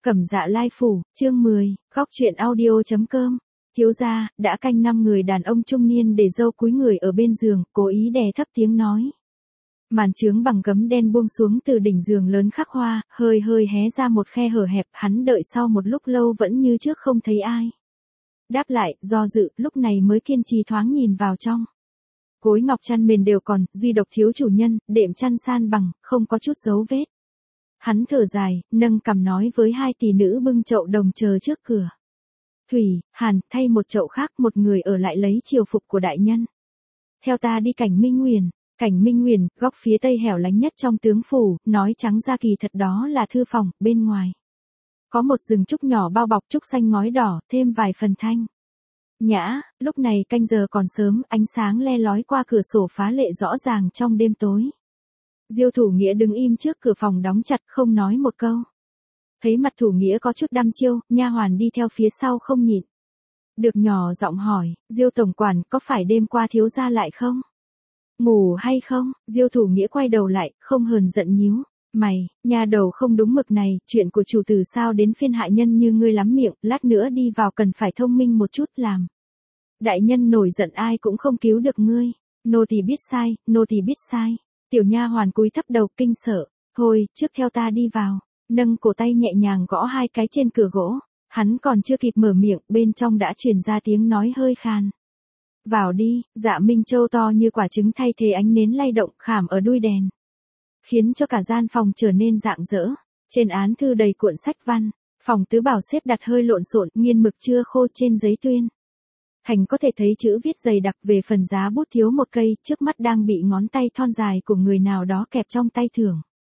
Cẩm Dạ Lai Phủ, chương 10, góc truyện audio.com. Thiếu gia, đã canh 5 người đàn ông trung niên để dâu cúi người ở bên giường, cố ý đè thấp tiếng nói. Màn trướng bằng gấm đen buông xuống từ đỉnh giường lớn khắc hoa, hơi hơi hé ra một khe hở hẹp, hắn đợi sau một lúc lâu vẫn như trước không thấy ai. Đáp lại, do dự, lúc này mới kiên trì thoáng nhìn vào trong. Gối ngọc chăn mền đều còn, duy độc thiếu chủ nhân, đệm chăn san bằng, không có chút dấu vết. Hắn thở dài, nâng cằm nói với hai tỷ nữ bưng chậu đồng chờ trước cửa. Thủy, Hàn, thay một chậu khác, một người ở lại lấy triều phục của đại nhân. Theo ta đi cảnh Minh Nguyền. Cảnh Minh Nguyền, góc phía tây hẻo lánh nhất trong tướng phủ, nói trắng ra kỳ thật đó là thư phòng, bên ngoài. Có một rừng trúc nhỏ bao bọc trúc xanh ngói đỏ, thêm vài phần thanh nhã, lúc này canh giờ còn sớm, ánh sáng le lói qua cửa sổ phá lệ rõ ràng trong đêm tối. Diêu Thủ Nghĩa đứng im trước cửa phòng đóng chặt không nói một câu. Thấy mặt Thủ Nghĩa có chút đăm chiêu, nha hoàn đi theo phía sau không nhịn được nhỏ giọng hỏi, Diêu tổng quản có phải đêm qua thiếu gia lại không? Ngủ hay không? Diêu Thủ Nghĩa quay đầu lại, không hờn giận nhíu mày, nhà đầu không đúng mực này, chuyện của chủ tử sao đến phiên hạ nhân như ngươi lắm miệng, lát nữa đi vào cần phải thông minh một chút làm. Đại nhân nổi giận ai cũng không cứu được ngươi, nô tỳ biết sai, nô tỳ biết sai. Tiểu nha hoàn cúi thấp đầu kinh sợ, thôi, trước theo ta đi vào, nâng cổ tay nhẹ nhàng gõ hai cái trên cửa gỗ, hắn còn chưa kịp mở miệng, bên trong đã truyền ra tiếng nói hơi khan. Vào đi, Dạ Minh Châu to như quả trứng thay thế ánh nến lay động khảm ở đuôi đèn, khiến cho cả gian phòng trở nên rạng rỡ, trên án thư đầy cuộn sách văn, phòng tứ bảo xếp đặt hơi lộn xộn, nghiên mực chưa khô trên giấy tuyên. Thành có thể thấy chữ viết dày đặc, về phần giá bút thiếu một cây, trước mắt đang bị ngón tay thon dài của người nào đó kẹp trong tay thưởng.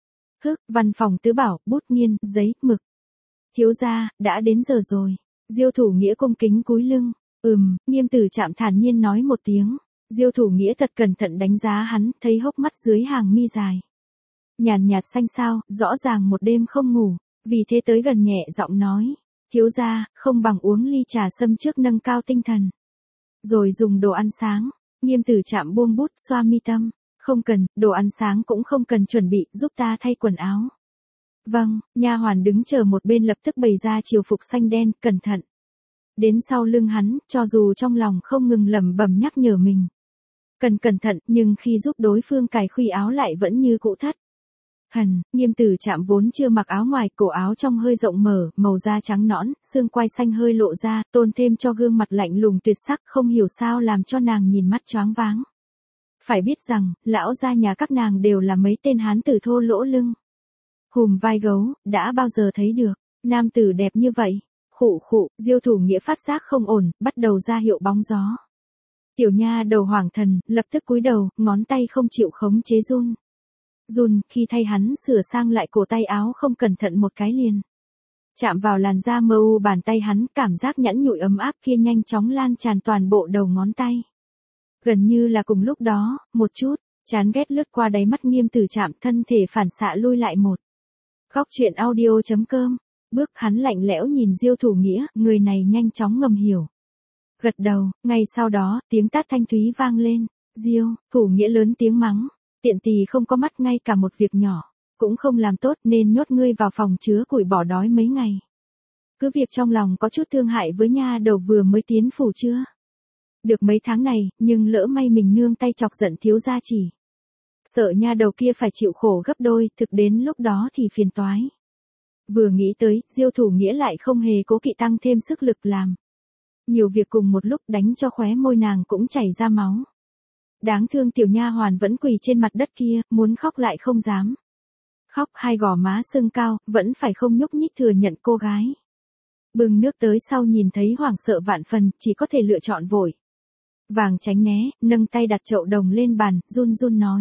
Văn phòng tứ bảo, bút nghiên, giấy, mực. Thiếu gia, đã đến giờ rồi. Diêu Thủ Nghĩa cung kính cúi lưng. Nghiêm Tử Trạm thản nhiên nói một tiếng. Diêu Thủ Nghĩa thật cẩn thận đánh giá hắn, thấy hốc mắt dưới hàng mi dài nhàn nhạt xanh xao, rõ ràng một đêm không ngủ, vì thế tới gần nhẹ giọng nói, thiếu gia, không bằng uống ly trà sâm trước nâng cao tinh thần, rồi dùng đồ ăn sáng. Nghiêm Tử Trạm buông bút, xoa mi tâm, không cần, đồ ăn sáng cũng không cần chuẩn bị, giúp ta thay quần áo. Vâng, nha hoàn đứng chờ một bên lập tức bày ra triều phục xanh đen, cẩn thận. Đến sau lưng hắn, cho dù trong lòng không ngừng lẩm bẩm nhắc nhở mình cần cẩn thận, nhưng khi giúp đối phương cài khuy áo lại vẫn như cũ thất Nghiêm Tử Trạm vốn chưa mặc áo ngoài, cổ áo trong hơi rộng mở, màu da trắng nõn, xương quai xanh hơi lộ ra, tôn thêm cho gương mặt lạnh lùng tuyệt sắc, không hiểu sao làm cho nàng nhìn mắt choáng váng. Phải biết rằng, lão gia nhà các nàng đều là mấy tên hán tử thô lỗ lưng, hùm vai gấu, đã bao giờ thấy được nam tử đẹp như vậy. Khụ, Diêu Thủ Nghĩa phát giác không ổn, bắt đầu ra hiệu bóng gió. Tiểu nha đầu hoảng thần, lập tức cúi đầu, ngón tay không chịu khống chế run khi thay hắn sửa sang lại cổ tay áo không cẩn thận một cái liền chạm vào làn da mờ u bàn tay hắn, cảm giác nhẵn nhụi ấm áp kia nhanh chóng lan tràn toàn bộ đầu ngón tay. Gần như là cùng lúc đó, một chút chán ghét lướt qua đáy mắt Nghiêm Tử Trạm, thân thể phản xạ lui lại một góc truyện audio.com. Bước hắn lạnh lẽo nhìn Diêu Thủ Nghĩa, người này nhanh chóng ngầm hiểu. Gật đầu, ngay sau đó, tiếng tát thanh thúy vang lên. Diêu, Thủ Nghĩa lớn tiếng mắng. Tiện tỳ không có mắt, ngay cả một việc nhỏ cũng không làm tốt, nên nhốt ngươi vào phòng chứa củi bỏ đói mấy ngày. Cứ việc trong lòng có chút thương hại với nha đầu vừa mới tiến phủ chưa được mấy tháng này, nhưng lỡ may mình nương tay chọc giận thiếu gia chỉ sợ nha đầu kia phải chịu khổ gấp đôi, thực đến lúc đó thì phiền toái. Vừa nghĩ tới, Diêu Thủ Nghĩa lại không hề cố kỵ tăng thêm sức lực làm nhiều việc cùng một lúc, đánh cho khóe môi nàng cũng chảy ra máu. Đáng thương tiểu nha hoàn vẫn quỳ trên mặt đất kia, muốn khóc lại không dám khóc, hai gò má sưng cao, vẫn phải không nhúc nhích thừa nhận cô gái bưng nước tới sau nhìn thấy hoảng sợ vạn phần, chỉ có thể lựa chọn vội vàng tránh né, nâng tay đặt chậu đồng lên bàn, run nói.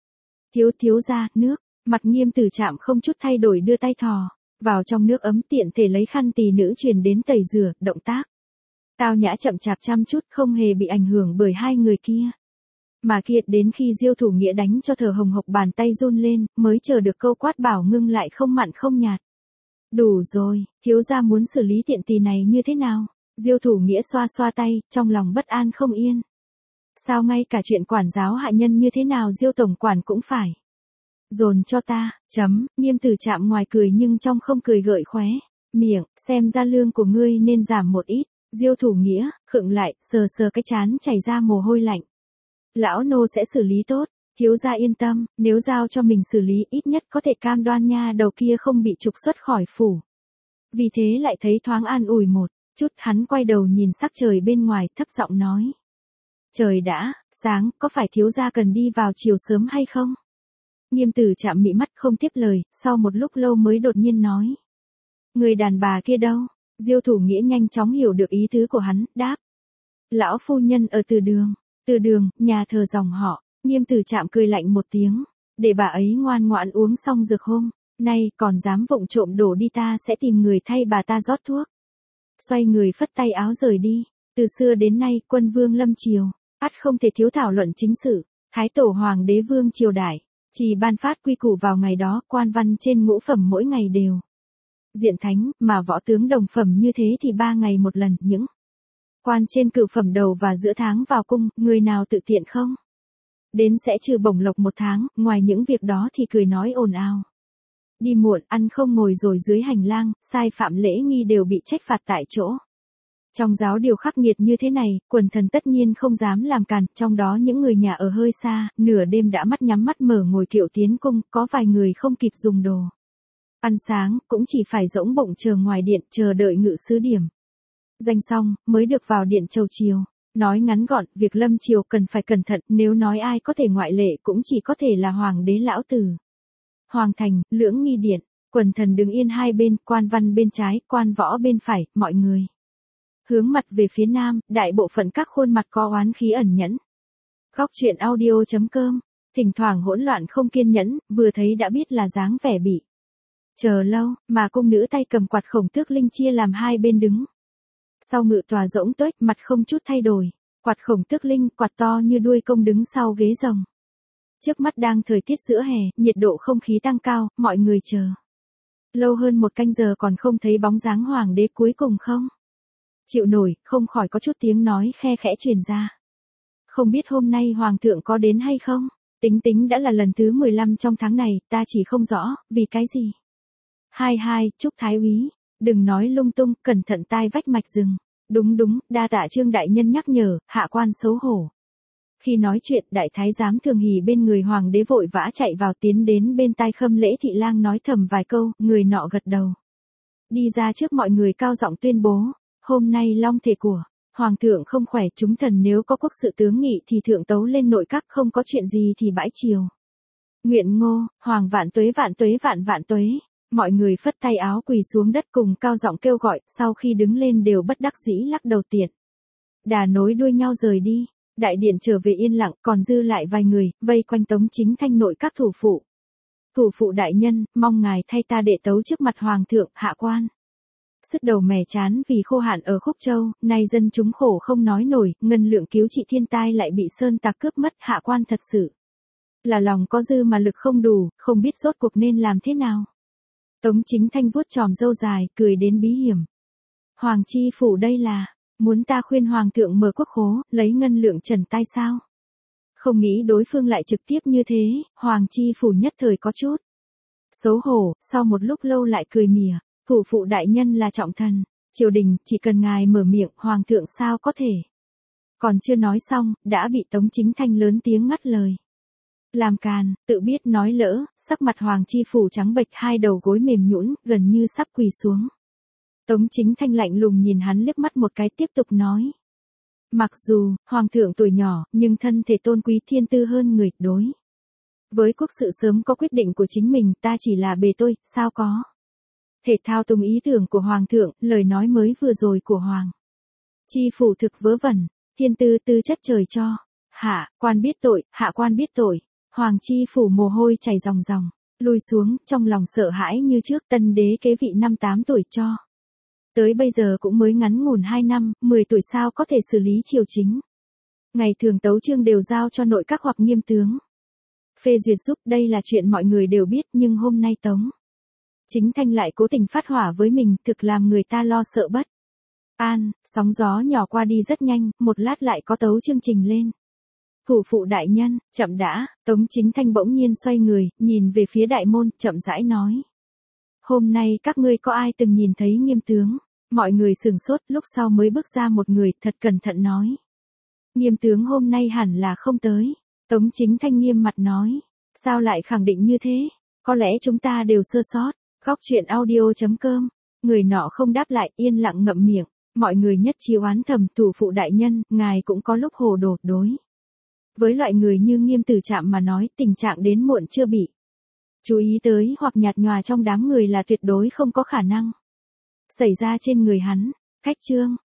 Thiếu gia, nước. Mặt Nghiêm Tử Trạm không chút thay đổi, đưa tay thò vào trong nước ấm, tiện thể lấy khăn tỳ nữ truyền đến tẩy rửa, động tác tao nhã chậm chạp chăm chút, không hề bị ảnh hưởng bởi hai người kia. Mà kiệt đến khi Diêu Thủ Nghĩa đánh cho thở hồng hộc, bàn tay run lên, mới chờ được câu quát bảo ngưng lại không mặn không nhạt. Đủ rồi, thiếu gia muốn xử lý tiện tỳ này như thế nào? Diêu Thủ Nghĩa xoa xoa tay, trong lòng bất an không yên. Sao ngay cả chuyện quản giáo hạ nhân như thế nào Diêu tổng quản cũng phải dồn cho ta? Nghiêm Tử Trạm ngoài cười nhưng trong không cười gợi khóe miệng, xem ra lương của ngươi nên giảm một ít. Diêu Thủ Nghĩa, khựng lại, sờ sờ cái trán chảy ra mồ hôi lạnh. Lão nô sẽ xử lý tốt, thiếu gia yên tâm, nếu giao cho mình xử lý ít nhất có thể cam đoan nha đầu kia không bị trục xuất khỏi phủ. Vì thế lại thấy thoáng an ủi một chút, hắn quay đầu nhìn sắc trời bên ngoài, thấp giọng nói. Trời đã sáng, có phải thiếu gia cần đi vào chiều sớm hay không? Nghiêm Tử Trạm mị mắt không tiếp lời, sau một lúc lâu mới đột nhiên nói. Người đàn bà kia đâu? Diêu Thủ Nghĩa nhanh chóng hiểu được ý tứ của hắn, đáp. Lão phu nhân ở từ đường, nhà thờ dòng họ. Nghiêm Tử Trạm cười lạnh một tiếng, để bà ấy ngoan ngoãn uống xong dược hôm nay còn dám vụng trộm đổ đi ta sẽ tìm người thay bà ta rót thuốc. Xoay người phất tay áo rời đi. Từ xưa đến nay quân vương lâm triều, ắt không thể thiếu thảo luận chính sự. Thái tổ hoàng đế vương triều đại, chỉ ban phát quy củ vào ngày đó, quan văn trên ngũ phẩm mỗi ngày đều diện thánh, mà võ tướng đồng phẩm như thế thì 3 ngày một lần. Những quan trên cửu phẩm đầu và giữa tháng vào cung, người nào tự tiện không đến sẽ trừ bổng lộc 1 tháng, ngoài những việc đó thì cười nói ồn ào. Đi muộn, ăn không ngồi rồi dưới hành lang, sai phạm lễ nghi đều bị trách phạt tại chỗ. Trong giáo điều khắc nghiệt như thế này, quần thần tất nhiên không dám làm càn, trong đó những người nhà ở hơi xa, nửa đêm đã mắt nhắm mắt mở ngồi kiệu tiến cung, có vài người không kịp dùng đồ ăn sáng, cũng chỉ phải rỗng bụng chờ ngoài điện, chờ đợi ngự sứ điểm danh xong, mới được vào điện chầu chiều. Nói ngắn gọn, việc lâm triều cần phải cẩn thận, nếu nói ai có thể ngoại lệ cũng chỉ có thể là hoàng đế lão tử. Hoàng thành, lưỡng nghi điện, quần thần đứng yên hai bên, quan văn bên trái, quan võ bên phải, mọi người hướng mặt về phía nam, đại bộ phận các khuôn mặt có oán khí ẩn nhẫn. Góc truyện audio.com, thỉnh thoảng hỗn loạn không kiên nhẫn, vừa thấy đã biết là dáng vẻ bị chờ lâu, mà cung nữ tay cầm quạt Khổng Tước Linh chia làm hai bên đứng. Sau ngự tòa rỗng tuếch, mặt không chút thay đổi, quạt Khổng Tước Linh, quạt to như đuôi công đứng sau ghế rồng. Trước mắt đang thời tiết giữa hè, nhiệt độ không khí tăng cao, mọi người chờ lâu hơn 1 canh giờ còn không thấy bóng dáng hoàng đế cuối cùng không chịu nổi, không khỏi có chút tiếng nói khe khẽ truyền ra. Không biết hôm nay hoàng thượng có đến hay không? Tính đã là lần thứ 15 trong tháng này, ta chỉ không rõ, vì cái gì? Hai, Trúc Thái úy, đừng nói lung tung, cẩn thận tai vách mạch rừng. Đúng, đa tạ Trương đại nhân nhắc nhở, hạ quan xấu hổ. Khi nói chuyện, đại thái giám Thường Hỷ bên người hoàng đế vội vã chạy vào tiến đến bên tai Khâm Lễ thị lang nói thầm vài câu, người nọ gật đầu. Đi ra trước mọi người cao giọng tuyên bố, hôm nay long thể của hoàng thượng không khỏe, chúng thần nếu có quốc sự tướng nghị thì thượng tấu lên nội các, không có chuyện gì thì bãi triều. Nguyện ngô, hoàng vạn tuế vạn tuế. Mọi người phất tay áo quỳ xuống đất cùng cao giọng kêu gọi, sau khi đứng lên đều bất đắc dĩ lắc đầu tiện. Đà nối đuôi nhau rời đi, đại điện trở về yên lặng, còn dư lại vài người, vây quanh Tống Chính Thanh nội các thủ phụ. Thủ phụ đại nhân, mong ngài thay ta đệ tấu trước mặt hoàng thượng, hạ quan. Sứt đầu mẻ chán vì khô hạn ở Khúc Châu, nay dân chúng khổ không nói nổi, ngân lượng cứu trị thiên tai lại bị sơn tặc cướp mất, hạ quan thật sự là lòng có dư mà lực không đủ, không biết rốt cuộc nên làm thế nào. Tống Chính Thanh vuốt chòm râu dài, cười đến bí hiểm. Hoàng chi phủ đây là muốn ta khuyên hoàng thượng mở quốc khố, lấy ngân lượng trần tai sao? Không nghĩ đối phương lại trực tiếp như thế, hoàng chi phủ nhất thời có chút xấu hổ, sau một lúc lâu lại cười mỉa. Thủ phụ đại nhân là trọng thần, triều đình, chỉ cần ngài mở miệng, hoàng thượng sao có thể. Còn chưa nói xong, đã bị Tống Chính Thanh lớn tiếng ngắt lời. Làm càn, tự biết nói lỡ, sắc mặt hoàng chi phủ trắng bệch, hai đầu gối mềm nhũn, gần như sắp quỳ xuống. Tống Chính Thanh lạnh lùng nhìn hắn liếc mắt một cái, tiếp tục nói. Mặc dù, hoàng thượng tuổi nhỏ, nhưng thân thể tôn quý thiên tư hơn người, đối với quốc sự sớm có quyết định của chính mình, ta chỉ là bề tôi, sao có thể thao túng ý tưởng của hoàng thượng, lời nói mới vừa rồi của hoàng chi phủ thực vớ vẩn, thiên tư tư chất trời cho. Hạ quan biết tội, hạ quan biết tội. Hoàng chi phủ mồ hôi chảy ròng ròng, lùi xuống, trong lòng sợ hãi như trước. Tân đế kế vị 5-8 tuổi cho tới bây giờ cũng mới ngắn ngủn 2 năm, 10 tuổi sao có thể xử lý triều chính. Ngày thường tấu chương đều giao cho nội các hoặc nghiêm tướng phê duyệt giúp, đây là chuyện mọi người đều biết, nhưng hôm nay Tống Chính Thanh lại cố tình phát hỏa với mình, thực làm người ta lo sợ bất an. Sóng gió nhỏ qua đi rất nhanh, một lát lại có tấu chương trình lên. Thủ phụ đại nhân, chậm đã. Tống Chính Thanh bỗng nhiên xoay người, nhìn về phía đại môn, chậm rãi nói. Hôm nay các ngươi có ai từng nhìn thấy Nghiêm tướng? Mọi người sửng sốt, lúc sau mới bước ra một người, thật cẩn thận nói. Nghiêm tướng hôm nay hẳn là không tới. Tống Chính Thanh nghiêm mặt nói. Sao lại khẳng định như thế? Có lẽ chúng ta đều sơ sót. Góc chuyện audio.com. Người nọ không đáp lại, yên lặng ngậm miệng. Mọi người nhất trí oán thầm, thủ phụ đại nhân, ngài cũng có lúc hồ đồ đối. Với loại người như Nghiêm Tử Trạm mà nói, tình trạng đến muộn chưa bị chú ý tới hoặc nhạt nhòa trong đám người là tuyệt đối không có khả năng xảy ra trên người hắn. Khách trương,